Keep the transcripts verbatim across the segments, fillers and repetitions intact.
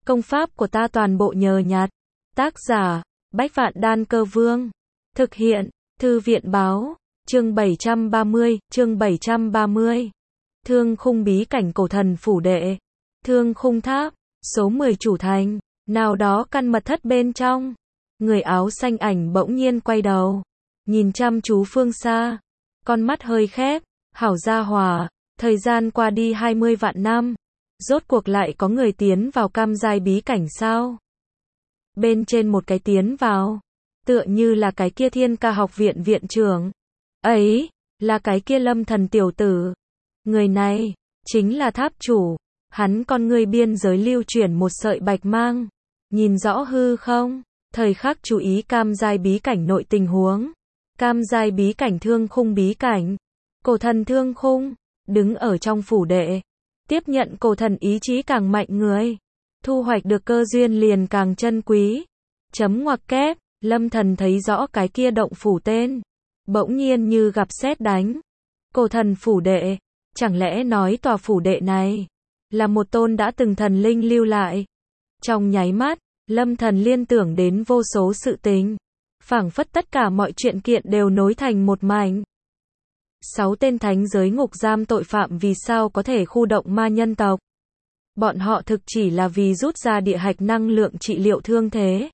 Công pháp của ta toàn bộ nhờ nhặt. Tác giả, Bách Vạn Đan Cơ Vương. Thực hiện, Thư viện báo, chương bảy trăm ba mươi, chương bảy trăm ba mươi. Thương khung bí cảnh cổ thần phủ đệ. Thương khung tháp, số mười chủ thành, nào đó căn mật thất bên trong. Người áo xanh ảnh bỗng nhiên quay đầu, nhìn chăm chú phương xa, con mắt hơi khép, hảo gia hòa, thời gian qua đi hai mươi vạn năm, rốt cuộc lại có người tiến vào cam giai bí cảnh sao? Bên trên một cái tiến vào, tựa như là cái kia Thiên Ca học viện viện trưởng. Ấy, là cái kia Lâm Thần tiểu tử. Người này, chính là tháp chủ. Hắn con người biên giới lưu chuyển một sợi bạch mang. Nhìn rõ hư không? Thời khắc chú ý cam giai bí cảnh nội tình huống. Cam giai bí cảnh thương khung bí cảnh. Cổ thần thương khung, đứng ở trong phủ đệ. Tiếp nhận cổ thần ý chí càng mạnh người. Thu hoạch được cơ duyên liền càng chân quý. Chấm ngoặc kép, Lâm Thần thấy rõ cái kia động phủ tên. Bỗng nhiên như gặp sét đánh. Cổ thần phủ đệ. Chẳng lẽ nói tòa phủ đệ này là một tôn đã từng thần linh lưu lại? Trong nháy mắt, Lâm Thần liên tưởng đến vô số sự tình. Phảng phất tất cả mọi chuyện kiện đều nối thành một mảnh. Sáu tên thánh giới ngục giam tội phạm vì sao có thể khu động ma nhân tộc? Bọn họ thực chỉ là vì rút ra địa hạch năng lượng trị liệu thương thế.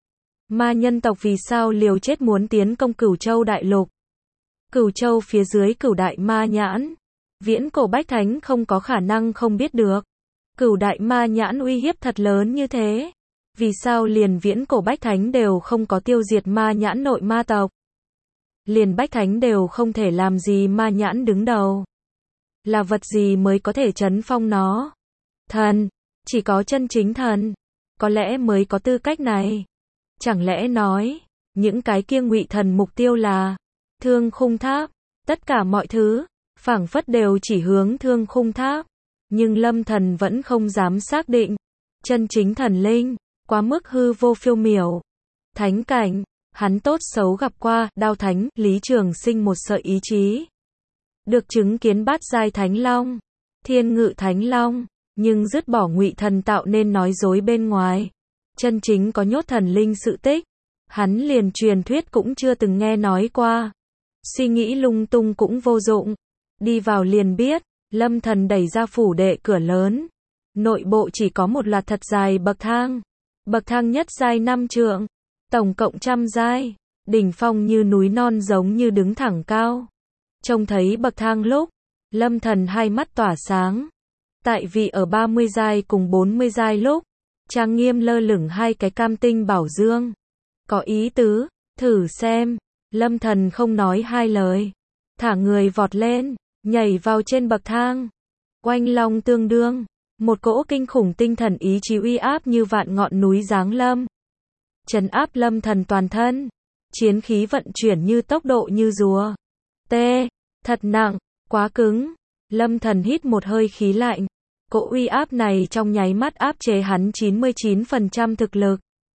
Ma nhân tộc vì sao liều chết muốn tiến công Cửu Châu đại lục? Cửu Châu phía dưới Cửu đại ma nhãn. Viễn cổ bách thánh không có khả năng không biết được. Cửu đại ma nhãn uy hiếp thật lớn như thế. Vì sao liền viễn cổ bách thánh đều không có tiêu diệt ma nhãn nội ma tộc? Liền bách thánh đều không thể làm gì ma nhãn đứng đầu. Là vật gì mới có thể trấn phong nó? Thần, chỉ có chân chính thần, có lẽ mới có tư cách này. Chẳng lẽ nói, những cái kia ngụy thần mục tiêu là thương khung tháp, tất cả mọi thứ, phảng phất đều chỉ hướng thương khung tháp. Nhưng Lâm Thần vẫn không dám xác định. Chân chính thần linh, quá mức hư vô phiêu miểu. Thánh cảnh, hắn tốt xấu gặp qua, Đao Thánh, Lý Trường Sinh một sợi ý chí. Được chứng kiến bát giai Thánh Long, Thiên Ngự Thánh Long, nhưng dứt bỏ ngụy thần tạo nên nói dối bên ngoài. Chân chính có nhốt thần linh sự tích, hắn liền truyền thuyết cũng chưa từng nghe nói qua. Suy nghĩ lung tung cũng vô dụng. Đi vào liền biết, Lâm Thần đẩy ra phủ đệ cửa lớn. Nội bộ chỉ có một loạt thật dài bậc thang. Bậc thang nhất giai năm trượng, tổng cộng trăm giai, đỉnh phong như núi non giống như đứng thẳng cao. Trông thấy bậc thang lúc, Lâm Thần hai mắt tỏa sáng. Tại vì ở ba mươi giai cùng bốn mươi giai lúc, trang nghiêm lơ lửng hai cái cam tinh bảo dương. Có ý tứ, thử xem. Lâm Thần không nói hai lời, thả người vọt lên, nhảy vào trên bậc thang. Oanh long tương đương, một cỗ kinh khủng tinh thần ý chí uy áp như vạn ngọn núi giáng lâm. Trấn áp Lâm Thần toàn thân, chiến khí vận chuyển như tốc độ như rùa. T, thật nặng, quá cứng. Lâm Thần hít một hơi khí lạnh. Cỗ uy áp này trong nháy mắt áp chế hắn chín mươi chín phần trăm thực lực.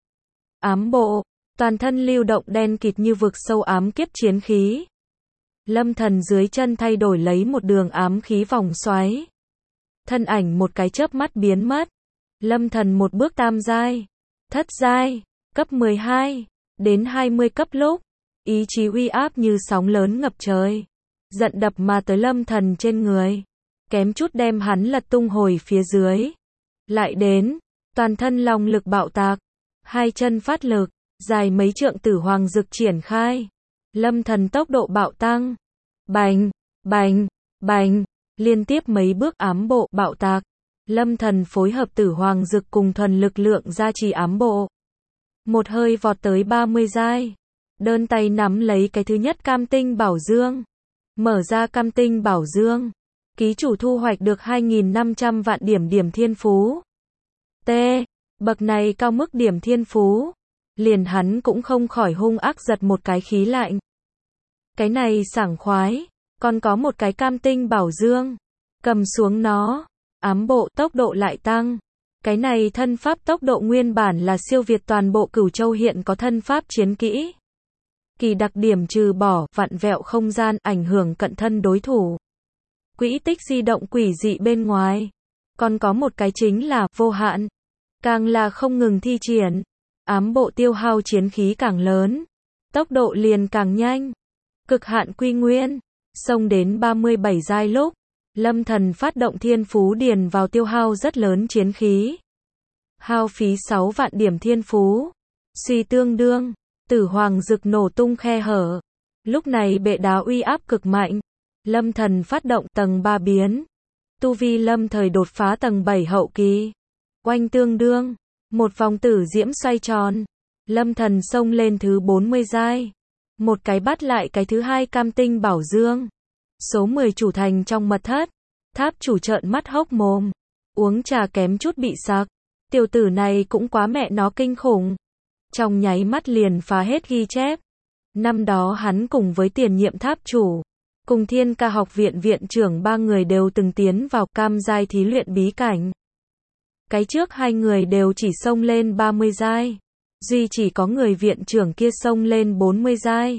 Ám bộ, toàn thân lưu động đen kịt như vực sâu ám kiếp chiến khí. Lâm Thần dưới chân thay đổi lấy một đường ám khí vòng xoáy. Thân ảnh một cái chớp mắt biến mất. Lâm Thần một bước tam giai, thất giai, cấp mười hai, đến hai mươi cấp lúc, ý chí uy áp như sóng lớn ngập trời, giận đập mà tới Lâm Thần trên người, kém chút đem hắn lật tung hồi phía dưới. Lại đến, toàn thân long lực bạo tạc, hai chân phát lực, dài mấy trượng tử hoàng dực triển khai. Lâm Thần tốc độ bạo tăng, bành, bành, bành, liên tiếp mấy bước ám bộ bạo tạc. Lâm Thần phối hợp tử hoàng dực cùng thuần lực lượng gia trì ám bộ. Một hơi vọt tới ba mươi giai. Đơn tay nắm lấy cái thứ nhất cam tinh bảo dương. Mở ra cam tinh bảo dương. Ký chủ thu hoạch được hai nghìn năm trăm vạn điểm điểm thiên phú. T. Bậc này cao mức điểm thiên phú. Liền hắn cũng không khỏi hung ác giật một cái khí lạnh. Cái này sảng khoái. Còn có một cái cam tinh bảo dương. Cầm xuống nó. Ám bộ tốc độ lại tăng. Cái này thân pháp tốc độ nguyên bản là siêu việt toàn bộ Cửu Châu hiện có thân pháp chiến kỹ. Kỳ đặc điểm trừ bỏ, vặn vẹo không gian, ảnh hưởng cận thân đối thủ. Quỹ tích di động quỷ dị bên ngoài. Còn có một cái chính là vô hạn. càng là không ngừng thi triển, ám bộ tiêu hao chiến khí càng lớn, tốc độ liền càng nhanh. Cực hạn quy nguyên, xông đến ba mươi bảy giai lúc, Lâm Thần phát động thiên phú điền vào tiêu hao rất lớn chiến khí. Hao phí sáu vạn điểm thiên phú. Suy tương đương, Tử Hoàng Dực nổ tung khe hở. Lúc này bệ đá uy áp cực mạnh. Lâm Thần phát động tầng ba biến. Tu vi lâm thời đột phá tầng bảy hậu kỳ. Oanh tương đương, một vòng tử diễm xoay tròn. Lâm Thần xông lên thứ bốn mươi giai. Một cái bắt lại cái thứ hai cam tinh bảo dương. Số mười chủ thành trong mật thất. Tháp chủ trợn mắt hốc mồm. Uống trà kém chút bị sặc. Tiểu tử này cũng quá mẹ nó kinh khủng. Trong nháy mắt liền phá hết ghi chép. Năm đó hắn cùng với tiền nhiệm tháp chủ, cùng Thiên Ca học viện viện trưởng ba người đều từng tiến vào cam giai thí luyện bí cảnh. Cái trước hai người đều chỉ xông lên ba mươi giai. Duy chỉ có người viện trưởng kia xông lên bốn mươi giai.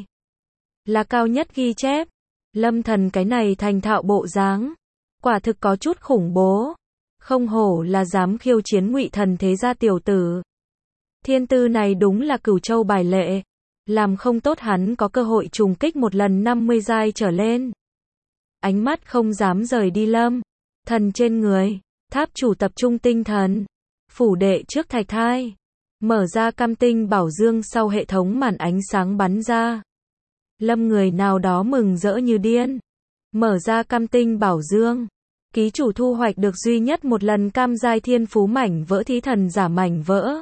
Là cao nhất ghi chép. Lâm Thần cái này thành thạo bộ dáng. Quả thực có chút khủng bố. Không hổ là dám khiêu chiến Ngụy Thần thế gia tiểu tử. Thiên tư này đúng là cửu châu bài lệ. Làm không tốt hắn có cơ hội trùng kích một lần năm mươi giai trở lên. Ánh mắt không dám rời đi Lâm Thần trên người. Tháp chủ tập trung tinh thần. Phủ đệ trước thạch thai. Mở ra cam tinh bảo dương sau hệ thống màn ánh sáng bắn ra. Lâm người nào đó mừng rỡ như điên. Mở ra cam tinh bảo dương. Ký chủ thu hoạch được duy nhất một lần cam giai thiên phú mảnh vỡ thí thần giả mảnh vỡ.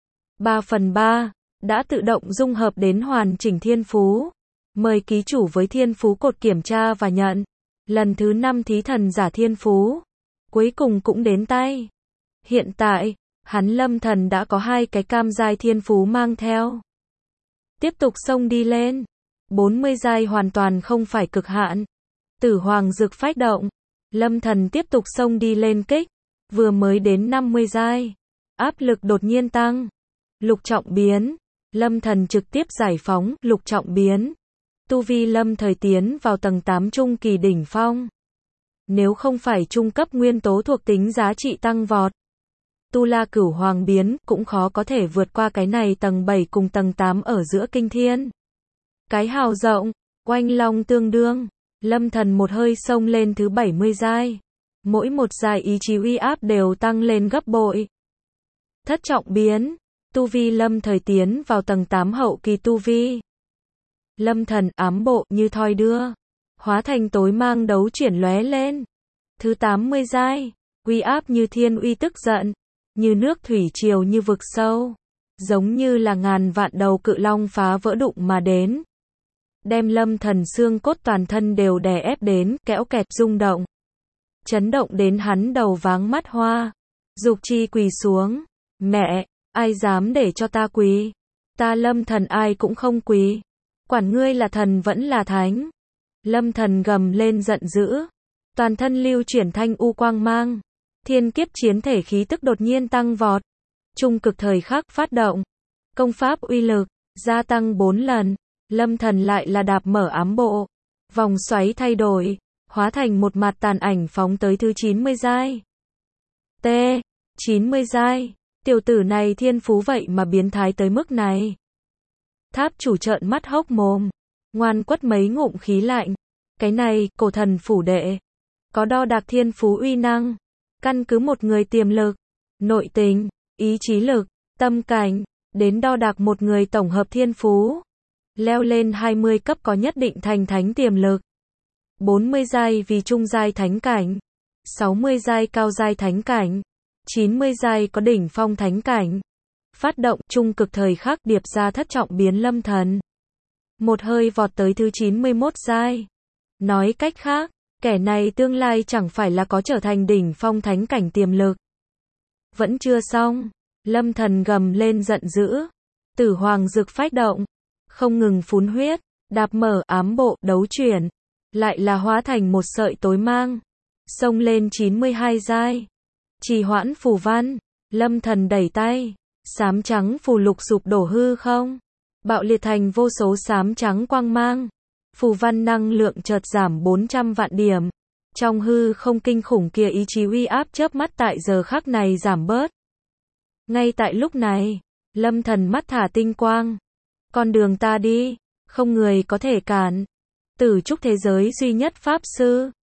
ba phần ba. Đã tự động dung hợp đến hoàn chỉnh thiên phú. Mời ký chủ với thiên phú cột kiểm tra và nhận. Lần thứ năm thí thần giả thiên phú. Cuối cùng cũng đến tay. Hiện tại, hắn Lâm Thần đã có hai cái cam giai thiên phú mang theo. Tiếp tục xông đi lên. bốn mươi giai hoàn toàn không phải cực hạn. Tử Hoàng Dực phách động. Lâm Thần tiếp tục xông đi lên kích. Vừa mới đến năm mươi giai. Áp lực đột nhiên tăng. Lục trọng biến. Lâm Thần trực tiếp giải phóng lục trọng biến. Tu vi Lâm thời tiến vào tầng tám trung kỳ đỉnh phong. Nếu không phải trung cấp nguyên tố thuộc tính giá trị tăng vọt, Tu La Cửu Hoàng biến cũng khó có thể vượt qua cái này tầng bảy cùng tầng tám ở giữa kinh thiên. Cái hào rộng, oanh long tương đương, Lâm Thần một hơi xông lên thứ bảy mươi giai. Mỗi một giai ý chí uy áp đều tăng lên gấp bội. Thất trọng biến, tu vi Lâm thời tiến vào tầng tám hậu kỳ tu vi. Lâm Thần ám bộ như thoi đưa, hóa thành tối mang đấu chuyển lóe lên. Thứ tám mươi giai, uy áp như thiên uy tức giận, như nước thủy triều như vực sâu, giống như là ngàn vạn đầu cự long phá vỡ đụng mà đến. Đem Lâm Thần xương cốt toàn thân đều đè ép đến, kẽo kẹt rung động. Chấn động đến hắn đầu váng mắt hoa. Dục chi quỳ xuống. Mẹ, ai dám để cho ta quỳ? Ta Lâm Thần ai cũng không quỳ. Quản ngươi là thần vẫn là thánh. Lâm Thần gầm lên giận dữ. Toàn thân lưu chuyển thanh u quang mang. Thiên kiếp chiến thể khí tức đột nhiên tăng vọt. Trung cực thời khắc phát động. Công pháp uy lực, gia tăng bốn lần. Lâm Thần lại là đạp mở ám bộ. Vòng xoáy thay đổi, hóa thành một mặt tàn ảnh phóng tới thứ chín mươi giai. T. chín mươi giai. Tiểu tử này thiên phú vậy mà biến thái tới mức này. Tháp chủ trợn mắt hốc mồm. Ngoan quất mấy ngụm khí lạnh. Cái này, cổ thần phủ đệ. Có đo đạc thiên phú uy năng. Căn cứ một người tiềm lực, nội tình, ý chí lực, tâm cảnh, đến đo đạc một người tổng hợp thiên phú. Leo lên hai mươi cấp có nhất định thành thánh tiềm lực. bốn mươi giai vì trung giai thánh cảnh. sáu mươi giai cao giai thánh cảnh. chín mươi giai có đỉnh phong thánh cảnh. Phát động trung cực thời khắc điệp ra thất trọng biến Lâm Thần. Một hơi vọt tới thứ chín mươi mốt giai. Nói cách khác, kẻ này tương lai chẳng phải là có trở thành đỉnh phong thánh cảnh tiềm lực. Vẫn chưa xong. Lâm Thần gầm lên giận dữ. Tử Hoàng Dực phách động. Không ngừng phun huyết, đạp mở ám bộ, đấu chuyển. Lại là hóa thành một sợi tối mang. Xông lên chín mươi hai giai. Trì hoãn phù văn. Lâm Thần đẩy tay. Xám trắng phù lục sụp đổ hư không. Bạo liệt thành vô số xám trắng quang mang. Phù văn năng lượng chợt giảm bốn trăm vạn điểm. Trong hư không kinh khủng kia ý chí uy áp chớp mắt tại giờ khắc này giảm bớt. Ngay tại lúc này, Lâm Thần mắt thả tinh quang. Con đường ta đi, không người có thể cản. Tử trúc thế giới duy nhất pháp sư.